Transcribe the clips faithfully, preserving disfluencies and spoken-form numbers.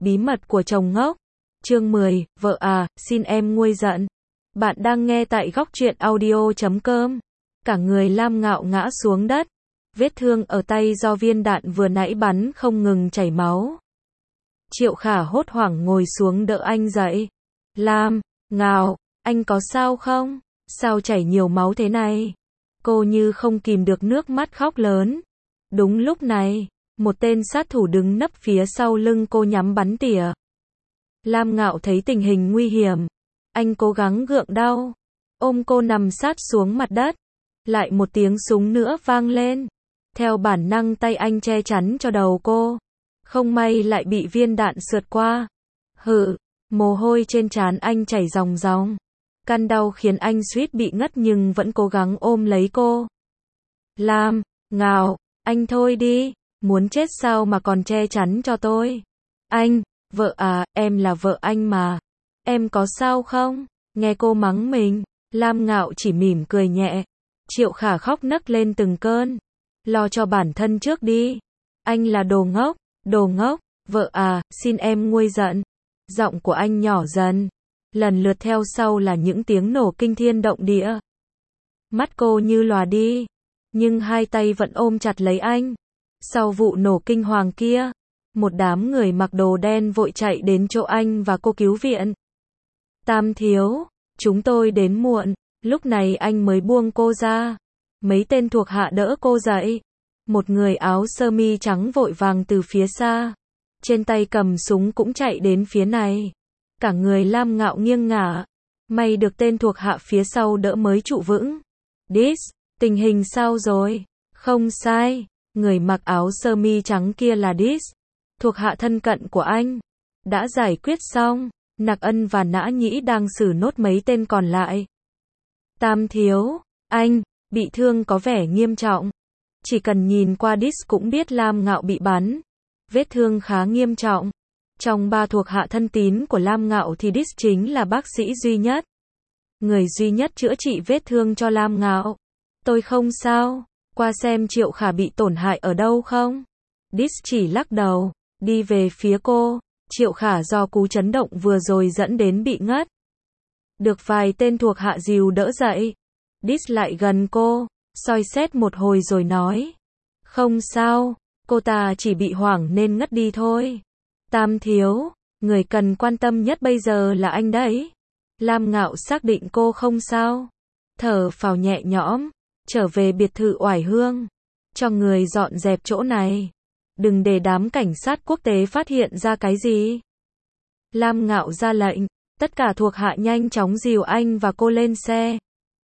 Bí mật của chồng ngốc. Chương mười, vợ à, xin em nguôi giận. Bạn đang nghe tại góc truyện audio chấm com. Cả người Lam Ngạo ngã xuống đất. Vết thương ở tay do viên đạn vừa nãy bắn không ngừng chảy máu. Triệu Khả hốt hoảng ngồi xuống đỡ anh dậy. Lam, Ngạo, anh có sao không? Sao chảy nhiều máu thế này? Cô như không kìm được nước mắt khóc lớn. Đúng lúc này, một tên sát thủ đứng nấp phía sau lưng cô nhắm bắn tỉa. Lam Ngạo thấy tình hình nguy hiểm. Anh cố gắng gượng đau. Ôm cô nằm sát xuống mặt đất. Lại một tiếng súng nữa vang lên. Theo bản năng tay anh che chắn cho đầu cô. Không may lại bị viên đạn sượt qua. Hự, mồ hôi trên trán anh chảy ròng ròng. Căn đau khiến anh suýt bị ngất nhưng vẫn cố gắng ôm lấy cô. Lam, Ngạo, anh thôi đi, muốn chết sao mà còn che chắn cho tôi. Anh, vợ à, em là vợ anh mà. Em có sao không? Nghe cô mắng mình, Lam Ngạo chỉ mỉm cười nhẹ. Triệu Khả khóc nấc lên từng cơn. Lo cho bản thân trước đi. Anh là đồ ngốc, đồ ngốc, vợ à, xin em nguôi giận. Giọng của anh nhỏ dần. Lần lượt theo sau là những tiếng nổ kinh thiên động địa. Mắt cô như lòa đi. Nhưng hai tay vẫn ôm chặt lấy anh. Sau vụ nổ kinh hoàng kia, một đám người mặc đồ đen vội chạy đến chỗ anh và cô cứu viện. Tam thiếu, chúng tôi đến muộn. Lúc này anh mới buông cô ra. Mấy tên thuộc hạ đỡ cô dậy. Một người áo sơ mi trắng vội vàng từ phía xa. Trên tay cầm súng cũng chạy đến phía này. Cả người Lam Ngạo nghiêng ngả. May được tên thuộc hạ phía sau đỡ mới trụ vững. Dis, tình hình sao rồi? Không sai, người mặc áo sơ mi trắng kia là Dis, thuộc hạ thân cận của anh. Đã giải quyết xong, Nặc Ân và Nã Nhĩ đang xử nốt mấy tên còn lại. Tam thiếu, anh, bị thương có vẻ nghiêm trọng. Chỉ cần nhìn qua Dis cũng biết Lam Ngạo bị bắn. Vết thương khá nghiêm trọng. Trong ba thuộc hạ thân tín của Lam Ngạo thì Dis chính là bác sĩ duy nhất. Người duy nhất chữa trị vết thương cho Lam Ngạo. Tôi không sao, qua xem Triệu Khả bị tổn hại ở đâu không? Dis chỉ lắc đầu, đi về phía cô. Triệu Khả do cú chấn động vừa rồi dẫn đến bị ngất. Được vài tên thuộc hạ dìu đỡ dậy. Dis lại gần cô, soi xét một hồi rồi nói. Không sao, cô ta chỉ bị hoảng nên ngất đi thôi. Tam thiếu, người cần quan tâm nhất bây giờ là anh đấy. Lam Ngạo xác định cô không sao. Thở phào nhẹ nhõm, trở về biệt thự Oải Hương. Cho người dọn dẹp chỗ này. Đừng để đám cảnh sát quốc tế phát hiện ra cái gì. Lam Ngạo ra lệnh, tất cả thuộc hạ nhanh chóng dìu anh và cô lên xe.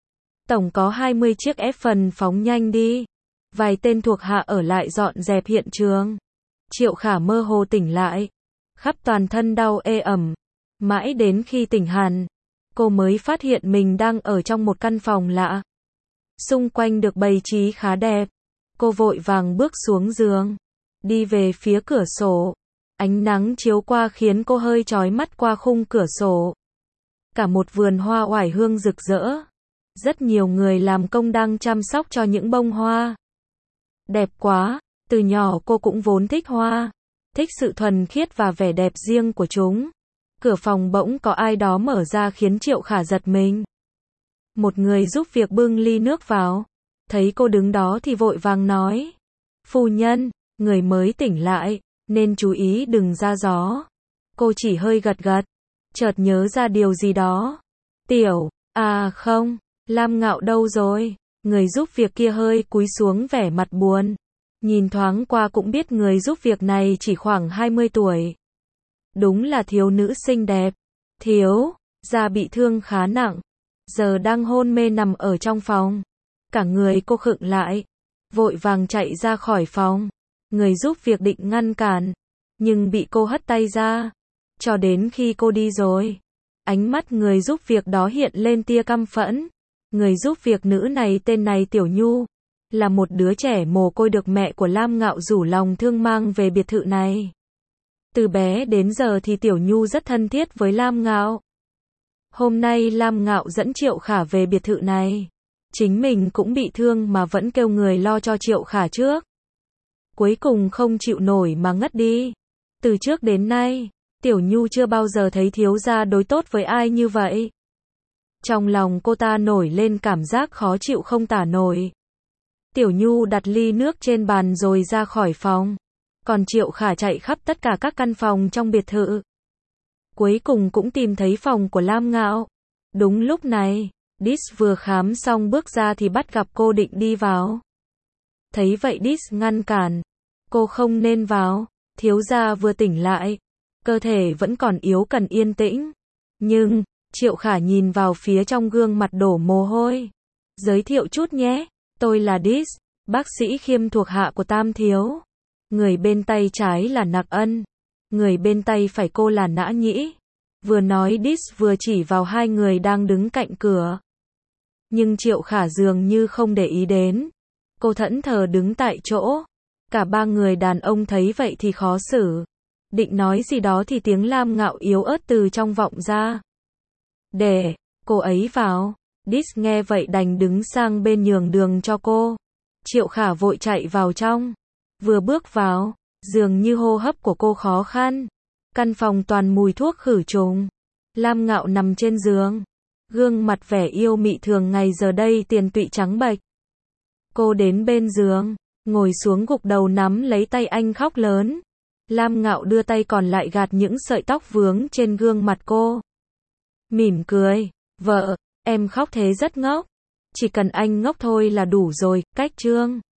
Tổng có hai mươi chiếc ép phần phóng nhanh đi. Vài tên thuộc hạ ở lại dọn dẹp hiện trường. Triệu Khả mơ hồ tỉnh lại. Khắp toàn thân đau ê ẩm. Mãi đến khi tỉnh hẳn, cô mới phát hiện mình đang ở trong một căn phòng lạ. Xung quanh được bày trí khá đẹp. Cô vội vàng bước xuống giường. Đi về phía cửa sổ. Ánh nắng chiếu qua khiến cô hơi chói mắt qua khung cửa sổ. Cả một vườn hoa oải hương rực rỡ. Rất nhiều người làm công đang chăm sóc cho những bông hoa. Đẹp quá, từ nhỏ cô cũng vốn thích hoa. Thích sự thuần khiết và vẻ đẹp riêng của chúng. Cửa phòng bỗng có ai đó mở ra khiến Triệu Khả giật mình. Một người giúp việc bưng ly nước vào. Thấy cô đứng đó thì vội vàng nói. Phu nhân, người mới tỉnh lại, nên chú ý đừng ra gió. Cô chỉ hơi gật gật. Chợt nhớ ra điều gì đó. Tiểu, à không, Lam Ngạo đâu rồi? Người giúp việc kia hơi cúi xuống vẻ mặt buồn. Nhìn thoáng qua cũng biết người giúp việc này chỉ khoảng hai mươi tuổi. Đúng là thiếu nữ xinh đẹp. Thiếu, da bị thương khá nặng. Giờ đang hôn mê nằm ở trong phòng. Cả người cô khựng lại. Vội vàng chạy ra khỏi phòng. Người giúp việc định ngăn cản. Nhưng bị cô hất tay ra. Cho đến khi cô đi rồi. Ánh mắt người giúp việc đó hiện lên tia căm phẫn. Người giúp việc nữ này tên này Tiểu Nhu. Là một đứa trẻ mồ côi được mẹ của Lam Ngạo rủ lòng thương mang về biệt thự này. Từ bé đến giờ thì Tiểu Nhu rất thân thiết với Lam Ngạo. Hôm nay Lam Ngạo dẫn Triệu Khả về biệt thự này. Chính mình cũng bị thương mà vẫn kêu người lo cho Triệu Khả trước. Cuối cùng không chịu nổi mà ngất đi. Từ trước đến nay, Tiểu Nhu chưa bao giờ thấy thiếu gia đối tốt với ai như vậy. Trong lòng cô ta nổi lên cảm giác khó chịu không tả nổi. Tiểu Nhu đặt ly nước trên bàn rồi ra khỏi phòng. Còn Triệu Khả chạy khắp tất cả các căn phòng trong biệt thự. Cuối cùng cũng tìm thấy phòng của Lam Ngạo. Đúng lúc này, Dis vừa khám xong bước ra thì bắt gặp cô định đi vào. Thấy vậy Dis ngăn cản. Cô không nên vào, thiếu gia vừa tỉnh lại. Cơ thể vẫn còn yếu cần yên tĩnh. Nhưng, Triệu Khả nhìn vào phía trong gương mặt đổ mồ hôi. Giới thiệu chút nhé, tôi là Dis, bác sĩ Khiêm thuộc hạ của Tam Thiếu. Người bên tay trái là Nặc Ân, người bên tay phải cô là Nã Nhĩ. Vừa nói Dis vừa chỉ vào hai người đang đứng cạnh cửa. Nhưng Triệu Khả dường như không để ý đến. Cô thẫn thờ đứng tại chỗ. Cả ba người đàn ông thấy vậy thì khó xử. Định nói gì đó thì tiếng Lam Ngạo yếu ớt từ trong vọng ra. Để cô ấy vào. Dis nghe vậy đành đứng sang bên nhường đường cho cô. Triệu Khả vội chạy vào trong. Vừa bước vào, dường như hô hấp của cô khó khăn. Căn phòng toàn mùi thuốc khử trùng. Lam Ngạo nằm trên giường. Gương mặt vẻ yêu mị thường ngày giờ đây tiền tụy trắng bệch. Cô đến bên giường, ngồi xuống gục đầu nắm lấy tay anh khóc lớn. Lam Ngạo đưa tay còn lại gạt những sợi tóc vướng trên gương mặt cô. Mỉm cười, vợ, em khóc thế rất ngốc. Chỉ cần anh ngốc thôi là đủ rồi, cách trương.